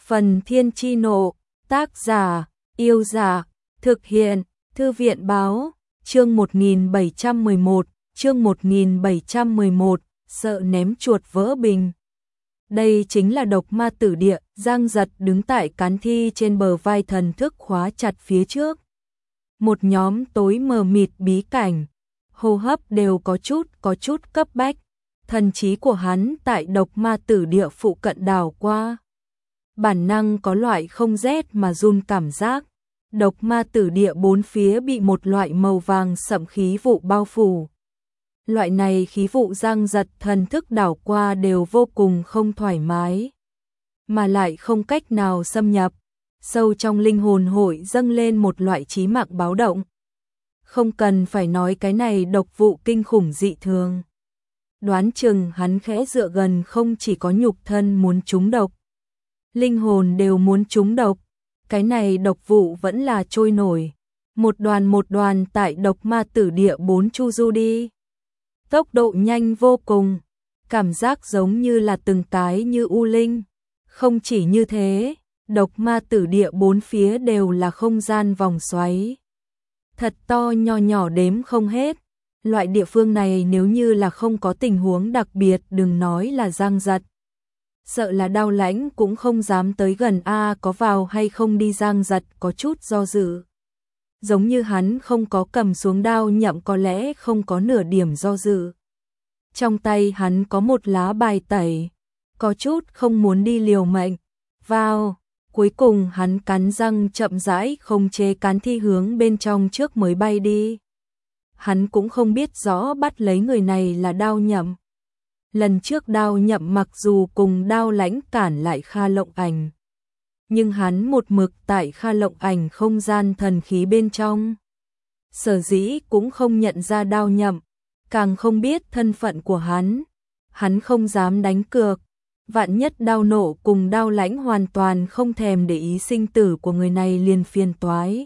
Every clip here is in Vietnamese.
Phần Thiên Chi Nộ, tác giả, Yêu Giả, thực hiện, Thư viện Báo, chương 1711, sợ ném chuột vỡ bình. Đây chính là độc ma tử địa, Giang Giật đứng tại cán thi trên bờ vai, thần thức khóa chặt phía trước. Một nhóm tối mờ mịt bí cảnh, hô hấp đều có chút cấp bách, thần trí của hắn tại độc ma tử địa phụ cận đảo qua. Bản năng có loại không rét mà run cảm giác, độc ma tử địa bốn phía bị một loại màu vàng sẫm khí vụ bao phủ. Loại này khí vụ Giang Giật thần thức đảo qua đều vô cùng không thoải mái, mà lại không cách nào xâm nhập, sâu trong linh hồn hội dâng lên một loại chí mạng báo động. Không cần phải nói cái này độc vụ kinh khủng dị thường. Đoán chừng hắn khẽ dựa gần không chỉ có nhục thân muốn trúng độc, linh hồn đều muốn trúng độc. Cái này độc vụ vẫn là trôi nổi, một đoàn tại độc ma tử địa bốn chu du đi. Tốc độ nhanh vô cùng, cảm giác giống như là từng cái như u linh. Không chỉ như thế, độc ma tử địa bốn phía đều là không gian vòng xoáy. Thật to nho nhỏ đếm không hết. Loại địa phương này nếu như là không có tình huống đặc biệt, đừng nói là Giang Giật, sợ là Đao Lãnh cũng không dám tới gần. Có vào hay không đi, Giang Giật có chút do dự. Giống như hắn không có cầm xuống đao nhậm, có lẽ không có nửa điểm do dự. Trong tay hắn có một lá bài tẩy, có chút không muốn đi liều mệnh. Vào, cuối cùng hắn cắn răng chậm rãi không chế cán thi hướng bên trong trước mới bay đi. Hắn cũng không biết rõ bắt lấy người này là Đao Nhậm. Lần trước Đao Nhậm mặc dù cùng Đao Lãnh cản lại Kha Lộng Ảnh, nhưng hắn một mực tại Kha Lộng Ảnh không gian thần khí bên trong. Sở dĩ cũng không nhận ra Đao Nhậm, càng không biết thân phận của hắn. Hắn không dám đánh cược, vạn nhất Đao Nộ cùng Đao Lãnh hoàn toàn không thèm để ý sinh tử của người này liền phiền toái.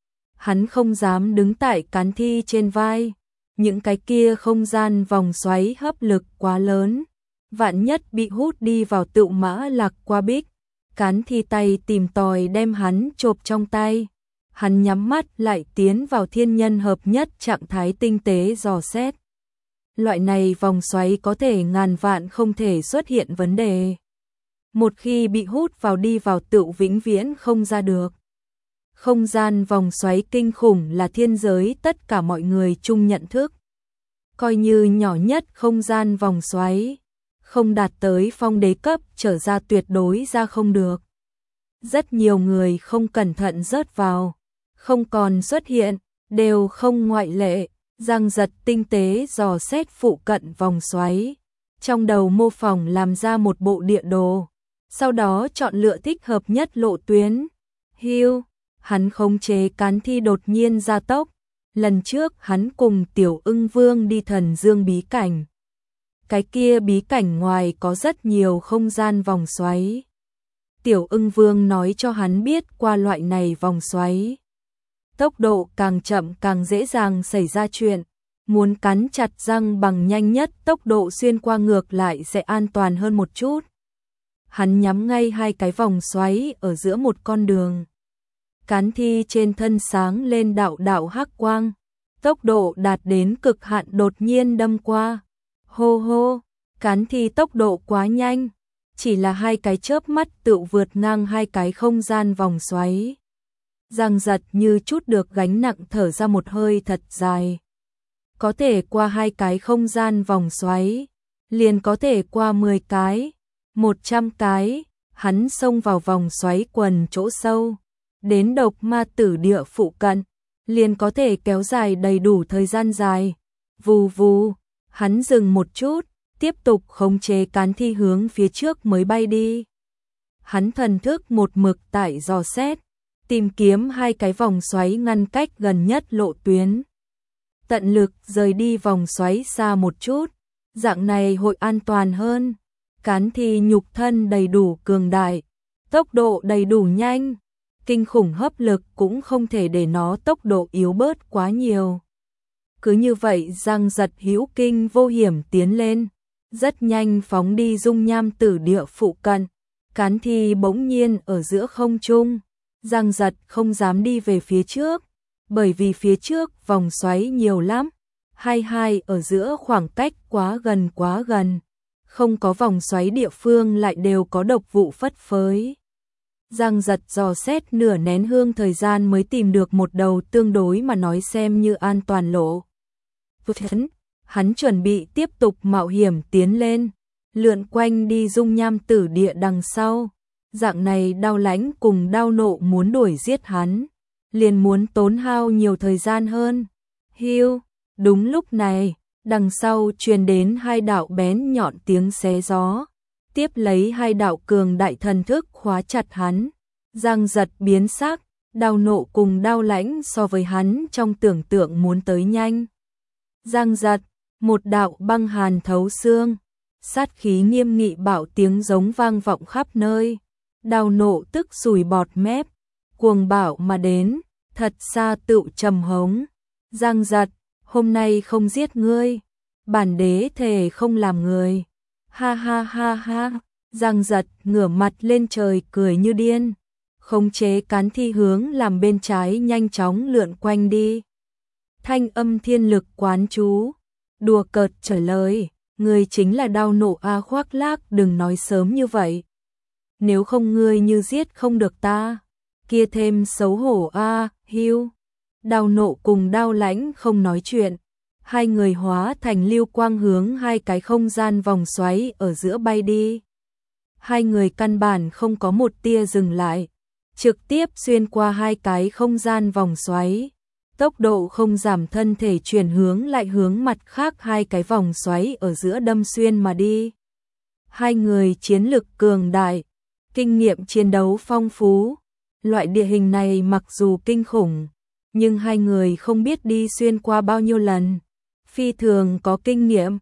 Hắn không dám đứng tại cán thi trên vai, những cái kia không gian vòng xoáy hấp lực quá lớn, vạn nhất bị hút đi vào Tựu Mã Lạc Qua Bích, cán thi tay tìm tòi đem hắn chộp trong tay. Hắn nhắm mắt lại tiến vào thiên nhân hợp nhất trạng thái tinh tế dò xét. Loại này vòng xoáy có thể ngàn vạn không thể xuất hiện vấn đề. Một khi bị hút vào đi vào Tựu vĩnh viễn không ra được. Không gian vòng xoáy kinh khủng là thiên giới tất cả mọi người chung nhận thức. Coi như nhỏ nhất không gian vòng xoáy, không đạt tới phong đế cấp trở ra tuyệt đối ra không được. Rất nhiều người không cẩn thận rớt vào, không còn xuất hiện, đều không ngoại lệ. Giang Giật tinh tế dò xét phụ cận vòng xoáy, trong đầu mô phỏng làm ra một bộ địa đồ, sau đó chọn lựa thích hợp nhất lộ tuyến. Hưu, hắn khống chế cán thi đột nhiên gia tốc. Lần trước hắn cùng Tiểu Ưng Vương đi Thần Dương bí cảnh. Cái kia bí cảnh ngoài có rất nhiều không gian vòng xoáy. Tiểu Ưng Vương nói cho hắn biết qua loại này vòng xoáy, tốc độ càng chậm càng dễ dàng xảy ra chuyện. Muốn cắn chặt răng bằng nhanh nhất tốc độ xuyên qua ngược lại sẽ an toàn hơn một chút. Hắn nhắm ngay hai cái vòng xoáy ở giữa một con đường. Cán thi trên thân sáng lên đạo đạo hắc quang, tốc độ đạt đến cực hạn đột nhiên đâm qua. Hô hô, cán thi tốc độ quá nhanh, chỉ là hai cái chớp mắt tựu vượt ngang hai cái không gian vòng xoáy. Giang Giật như chút được gánh nặng thở ra một hơi thật dài. Có thể qua hai cái không gian vòng xoáy, liền có thể qua 10 cái, 100 cái. Hắn xông vào vòng xoáy quần chỗ sâu, đến độc ma tử địa phụ cận, liền có thể kéo dài đầy đủ thời gian dài. Vù vù, hắn dừng một chút, tiếp tục khống chế cán thi hướng phía trước mới bay đi. Hắn thần thức một mực tại dò xét, tìm kiếm hai cái vòng xoáy ngăn cách gần nhất lộ tuyến. Tận lực rời đi vòng xoáy xa một chút, dạng này hội an toàn hơn. Cán thi nhục thân đầy đủ cường đại, tốc độ đầy đủ nhanh, kinh khủng hấp lực cũng không thể để nó tốc độ yếu bớt quá nhiều. Cứ như vậy Giang Giật hữu kinh vô hiểm tiến lên, rất nhanh phóng đi dung nham tử địa phụ cận. Cán thi bỗng nhiên ở giữa không trung, Giang Giật không dám đi về phía trước, bởi vì phía trước vòng xoáy nhiều lắm, hai ở giữa khoảng cách quá gần, không có vòng xoáy địa phương lại đều có độc vụ phất phới. Giang Giật dò xét nửa nén hương thời gian mới tìm được một đầu tương đối mà nói xem như an toàn lộ. Hắn chuẩn bị tiếp tục mạo hiểm tiến lên, lượn quanh đi dung nham tử địa đằng sau. Dạng này Đao Lãnh cùng Đao Nộ muốn đuổi giết hắn, liền muốn tốn hao nhiều thời gian hơn. Hiu, đúng lúc này, đằng sau truyền đến hai đạo bén nhọn tiếng xé gió, tiếp lấy hai đạo cường đại thần thức khóa chặt hắn. Giang Giật biến sắc, Đao Nộ cùng Đao Lãnh so với hắn trong tưởng tượng muốn tới nhanh. Giang Giật, một đạo băng hàn thấu xương, sát khí nghiêm nghị bạo tiếng giống vang vọng khắp nơi. Đao Nộ tức sùi bọt mép, cuồng bạo mà đến, thật xa tựu trầm hống. Giang Giật, hôm nay không giết ngươi, bản đế thề không làm người. Ha ha ha ha, Giang Giật ngửa mặt lên trời cười như điên, khống chế cán thi hướng làm bên trái nhanh chóng lượn quanh đi. Thanh âm thiên lực quán chú, đùa cợt trả lời, ngươi chính là Đao Nộ a. Khoác lác, đừng nói sớm như vậy. Nếu không ngươi như giết không được ta, kia thêm xấu hổ a. Hiu. Đao Nộ cùng Đao Lãnh không nói chuyện, hai người hóa thành lưu quang hướng hai cái không gian vòng xoáy ở giữa bay đi. Hai người căn bản không có một tia dừng lại, trực tiếp xuyên qua hai cái không gian vòng xoáy, tốc độ không giảm, thân thể chuyển hướng lại hướng mặt khác hai cái vòng xoáy ở giữa đâm xuyên mà đi. Hai người chiến lực cường đại, kinh nghiệm chiến đấu phong phú, loại địa hình này mặc dù kinh khủng, nhưng hai người không biết đi xuyên qua bao nhiêu lần, phi thường có kinh nghiệm.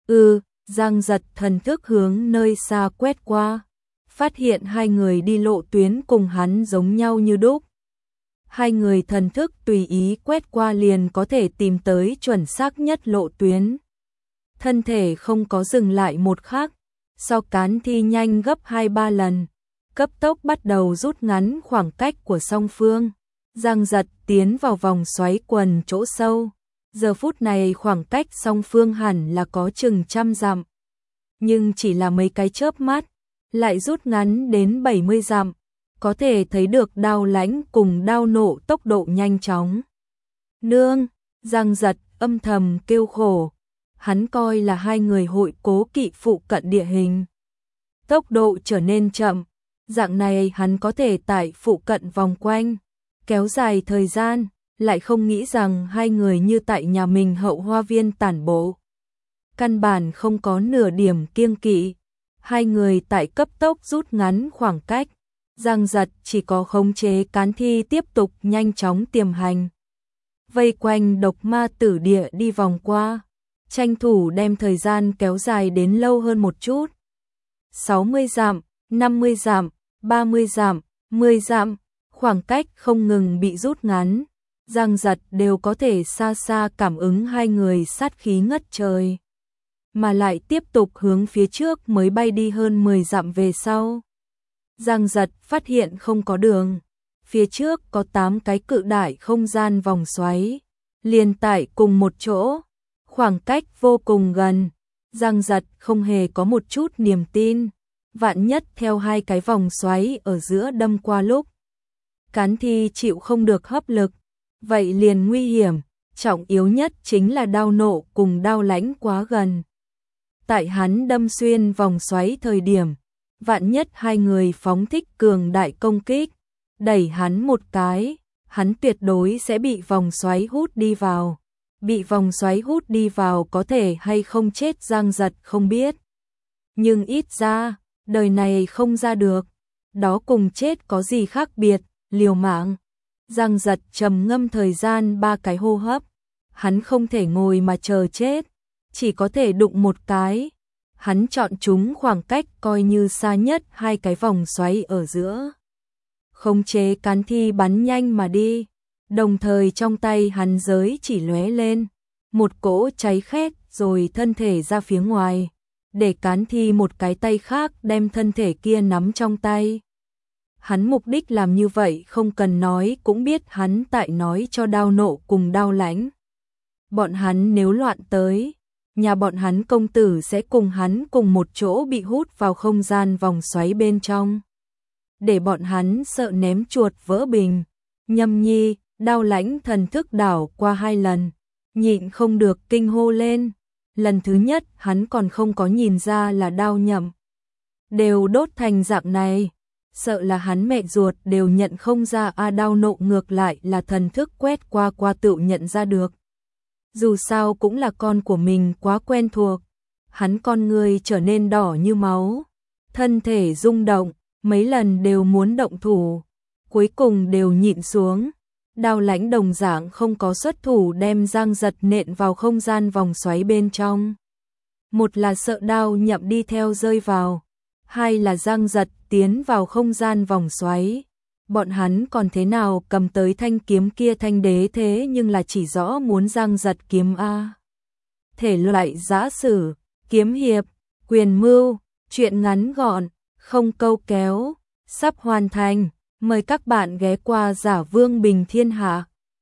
Giang Giật thần thức hướng nơi xa quét qua, phát hiện hai người đi lộ tuyến cùng hắn giống nhau như đúc. Hai người thần thức tùy ý quét qua liền có thể tìm tới chuẩn xác nhất lộ tuyến. Thân thể không có dừng lại một khắc, so cán thi nhanh gấp 2-3 lần, cấp tốc bắt đầu rút ngắn khoảng cách của song phương. Giang Giật tiến vào vòng xoáy quần chỗ sâu. Giờ phút này khoảng cách song phương hẳn là có chừng 100 dặm. Nhưng chỉ là mấy cái chớp mắt, lại rút ngắn đến 70 dặm. Có thể thấy được Đao Lãnh cùng Đao Nộ tốc độ nhanh chóng. Nương, Giang Giật âm thầm kêu khổ. Hắn coi là hai người hội cố kỵ phụ cận địa hình. Tốc độ trở nên chậm, dạng này hắn có thể tại phụ cận vòng quanh, kéo dài thời gian, lại không nghĩ rằng hai người như tại nhà mình hậu hoa viên tản bộ. Căn bản không có nửa điểm kiêng kỵ, hai người tại cấp tốc rút ngắn khoảng cách. Giang Giật chỉ có khống chế cán thi tiếp tục nhanh chóng tiềm hành, vây quanh độc ma tử địa đi vòng qua, tranh thủ đem thời gian kéo dài đến lâu hơn một chút. 60 dặm, 50 dặm, 30 dặm, 10 dặm, khoảng cách không ngừng bị rút ngắn. Giang Giật đều có thể xa xa cảm ứng hai người sát khí ngất trời, mà lại tiếp tục hướng phía trước mới bay đi hơn 10 dặm về sau. Giang Giật phát hiện không có đường, phía trước có 8 cái cự đại không gian vòng xoáy, liền tại cùng một chỗ, khoảng cách vô cùng gần. Giang Giật không hề có một chút niềm tin, vạn nhất theo hai cái vòng xoáy ở giữa đâm qua lúc cán thi chịu không được hấp lực, vậy liền nguy hiểm. Trọng yếu nhất chính là Đao Nộ cùng Đao Lãnh quá gần. Tại hắn đâm xuyên vòng xoáy thời điểm, vạn nhất hai người phóng thích cường đại công kích, đẩy hắn một cái, hắn tuyệt đối sẽ bị vòng xoáy hút đi vào. Bị vòng xoáy hút đi vào có thể hay không chết Giang Giật không biết. Nhưng ít ra, đời này không ra được, đó cùng chết có gì khác biệt, liều mạng. Giang Giật trầm ngâm thời gian 3 cái hô hấp, hắn không thể ngồi mà chờ chết, chỉ có thể đụng một cái. Hắn chọn chúng khoảng cách coi như xa nhất hai cái vòng xoáy ở giữa, khống chế cán thi bắn nhanh mà đi, đồng thời trong tay hắn giới chỉ lóe lên, một cỗ cháy khét rồi thân thể ra phía ngoài, để Cán Thi một cái tay khác đem thân thể kia nắm trong tay. Hắn mục đích làm như vậy không cần nói cũng biết hắn tại nói cho Đao Nộ cùng Đao Lãnh. Bọn hắn nếu loạn tới, nhà bọn hắn công tử sẽ cùng hắn cùng một chỗ bị hút vào không gian vòng xoáy bên trong. Để bọn hắn sợ ném chuột vỡ bình. Nhâm Nhi, Đao Lãnh thần thức đảo qua 2 lần, nhịn không được kinh hô lên. Lần thứ nhất hắn còn không có nhìn ra là Đao Nhậm đều đốt thành dạng này, sợ là hắn mẹ ruột đều nhận không ra. Đao Nộ ngược lại là thần thức quét qua tự nhận ra được. Dù sao cũng là con của mình quá quen thuộc. Hắn con người trở nên đỏ như máu, thân thể rung động, mấy lần đều muốn động thủ, cuối cùng đều nhịn xuống. Đao Lãnh đồng dạng không có xuất thủ đem Giang Giật nện vào không gian vòng xoáy bên trong. Một là sợ Đao Nhậm đi theo rơi vào, hai là Giang Giật tiến vào không gian vòng xoáy. Bọn hắn còn thế nào cầm tới thanh kiếm kia, thanh đế thế nhưng là chỉ rõ muốn Giang Giật kiếm a. Thể loại giã sử, kiếm hiệp, quyền mưu, truyện ngắn gọn, không câu kéo, sắp hoàn thành. Mời các bạn ghé qua Giả Vương Bình Thiên Hạ.